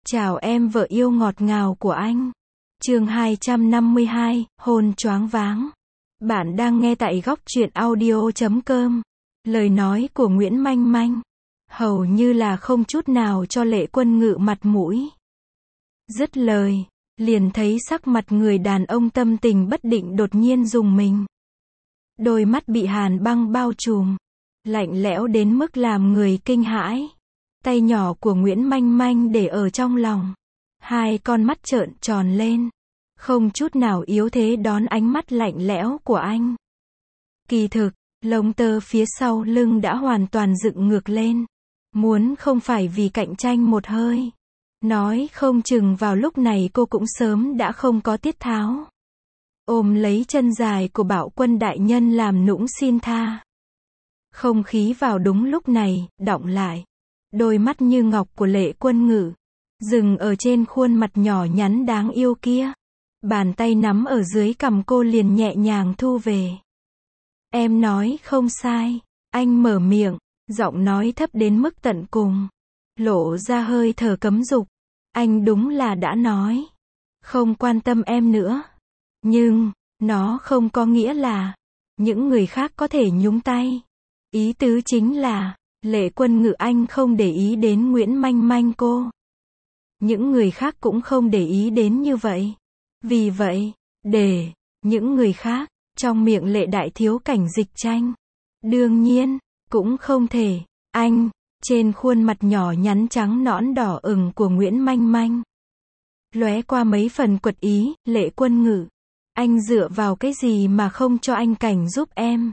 Chào em vợ yêu ngọt ngào của anh. Chương 252, hôn choáng váng. Bạn đang nghe tại góc truyện audio.com. Lời nói của Nguyễn Manh Manh hầu như là không chút nào cho Lệ Quân Ngự mặt mũi. Dứt lời, liền thấy sắc mặt người đàn ông tâm tình bất định đột nhiên rùng mình. Đôi mắt bị hàn băng bao trùm, lạnh lẽo đến mức làm người kinh hãi. Tay nhỏ của Nguyễn Manh Manh để ở trong lòng. Hai con mắt trợn tròn lên, không chút nào yếu thế đón ánh mắt lạnh lẽo của anh. Kỳ thực, lông tơ phía sau lưng đã hoàn toàn dựng ngược lên. Muốn không phải vì cạnh tranh một hơi, nói không chừng vào lúc này cô cũng sớm đã không có tiết tháo. Ôm lấy chân dài của Bạo Quân đại nhân làm nũng xin tha. Không khí vào đúng lúc này, đọng lại. Đôi mắt như ngọc của Lệ Quân Ngự dừng ở trên khuôn mặt nhỏ nhắn đáng yêu kia. Bàn tay nắm ở dưới cằm cô liền nhẹ nhàng thu về. Em nói không sai. Anh mở miệng, giọng nói thấp đến mức tận cùng, lộ ra hơi thở cấm dục. Anh đúng là đã nói không quan tâm em nữa. Nhưng, nó không có nghĩa là những người khác có thể nhúng tay. Ý tứ chính là Lệ Quân Ngự anh không để ý đến Nguyễn Manh Manh cô. Những người khác cũng không để ý đến như vậy. Vì vậy, để những người khác, trong miệng Lệ đại thiếu cảnh dịch tranh. Đương nhiên, cũng không thể. Anh, trên khuôn mặt nhỏ nhắn trắng nõn đỏ ửng của Nguyễn Manh Manh lóe qua mấy phần quật ý. Lệ Quân Ngự, anh dựa vào cái gì mà không cho anh cảnh giúp em?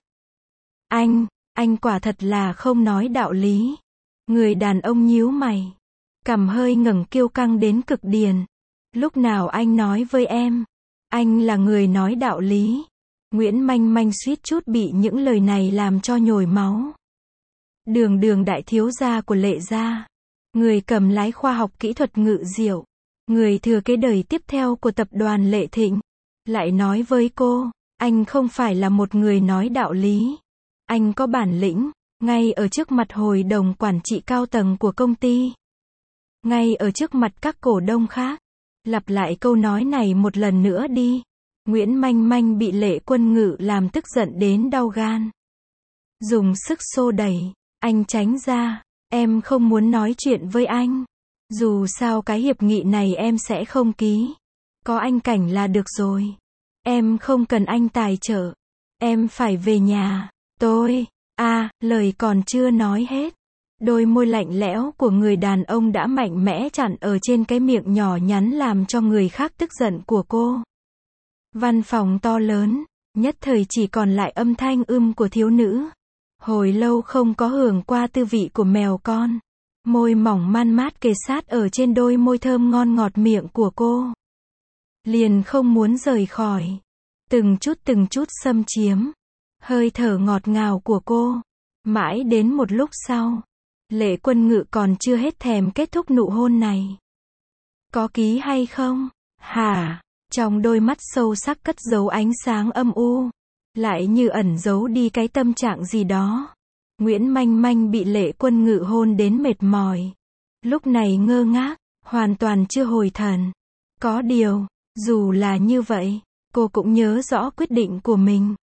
Anh quả thật là không nói đạo lý. Người đàn ông nhíu mày, cằm hơi ngẩng kiêu căng đến cực điểm. Lúc nào anh nói với em, anh là người nói đạo lý? Nguyễn Manh Manh suýt chút bị những lời này làm cho nhồi máu. Đường đại thiếu gia của Lệ gia, người cầm lái khoa học kỹ thuật Ngự Diệu, người thừa kế đời tiếp theo của tập đoàn Lệ Thịnh, lại nói với cô, anh không phải là một người nói đạo lý. Anh có bản lĩnh, ngay ở trước mặt hội đồng quản trị cao tầng của công ty, ngay ở trước mặt các cổ đông khác. Lặp lại câu nói này một lần nữa đi. Nguyễn Manh Manh bị Lệ Quân Ngự làm tức giận đến đau gan. Dùng sức xô đẩy, anh tránh ra. Em không muốn nói chuyện với anh. Dù sao cái hiệp nghị này em sẽ không ký. Có anh cảnh là được rồi. Em không cần anh tài trợ. Em phải về nhà. Lời còn chưa nói hết. Đôi môi lạnh lẽo của người đàn ông đã mạnh mẽ chặn ở trên cái miệng nhỏ nhắn làm cho người khác tức giận của cô. Văn phòng to lớn, nhất thời chỉ còn lại âm thanh của thiếu nữ. Hồi lâu không có hưởng qua tư vị của mèo con. Môi mỏng man mát kề sát ở trên đôi môi thơm ngon ngọt miệng của cô. Liền không muốn rời khỏi. Từng chút xâm chiếm hơi thở ngọt ngào của cô. Mãi đến một lúc sau, Lệ Quân Ngự còn chưa hết thèm kết thúc nụ hôn này. Có ký hay không? Hả? Trong đôi mắt sâu sắc cất giấu ánh sáng âm u, lại như ẩn giấu đi cái tâm trạng gì đó. Nguyễn Manh Manh bị Lệ Quân Ngự hôn đến mệt mỏi. Lúc này ngơ ngác, hoàn toàn chưa hồi thần. Có điều, dù là như vậy, cô cũng nhớ rõ quyết định của mình.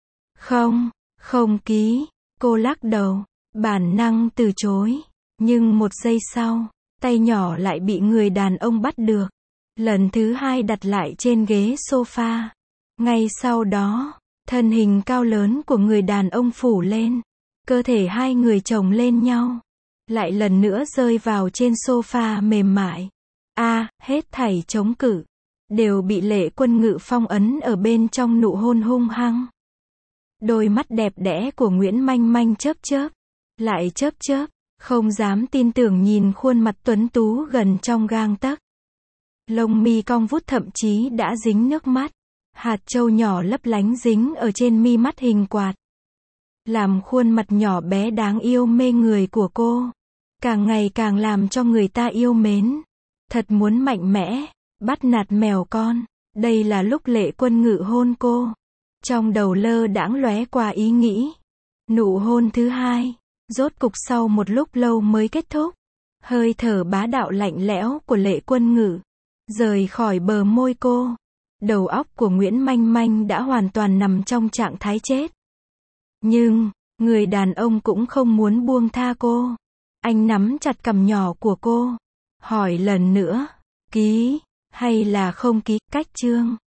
Không ký. Cô lắc đầu, bản năng từ chối. Nhưng một giây sau, tay nhỏ lại bị người đàn ông bắt được. Lần thứ hai đặt lại trên ghế sofa. Ngay sau đó, thân hình cao lớn của người đàn ông phủ lên. Cơ thể hai người chồng lên nhau. Lại lần nữa rơi vào trên sofa mềm mại. Hết thảy chống cự đều bị Lệ Quân Ngự phong ấn ở bên trong nụ hôn hung hăng. Đôi mắt đẹp đẽ của Nguyễn Manh Manh chớp chớp, không dám tin tưởng nhìn khuôn mặt tuấn tú gần trong gang tấc. Lông mi cong vút thậm chí đã dính nước mắt. Hạt châu nhỏ lấp lánh dính ở trên mi mắt hình quạt. Làm khuôn mặt nhỏ bé đáng yêu mê người của cô càng ngày càng làm cho người ta yêu mến. Thật muốn mạnh mẽ bắt nạt mèo con. Đây là lúc Lệ Quân Ngự hôn cô. Trong đầu lơ đãng lóe qua ý nghĩ. Nụ hôn thứ hai, rốt cục sau một lúc lâu mới kết thúc. Hơi thở bá đạo lạnh lẽo của Lệ Quân Ngự rời khỏi bờ môi cô. Đầu óc của Nguyễn Manh Manh đã hoàn toàn nằm trong trạng thái chết. Nhưng, người đàn ông cũng không muốn buông tha cô. Anh nắm chặt cằm nhỏ của cô. Hỏi lần nữa, ký, hay là không ký, cách chương.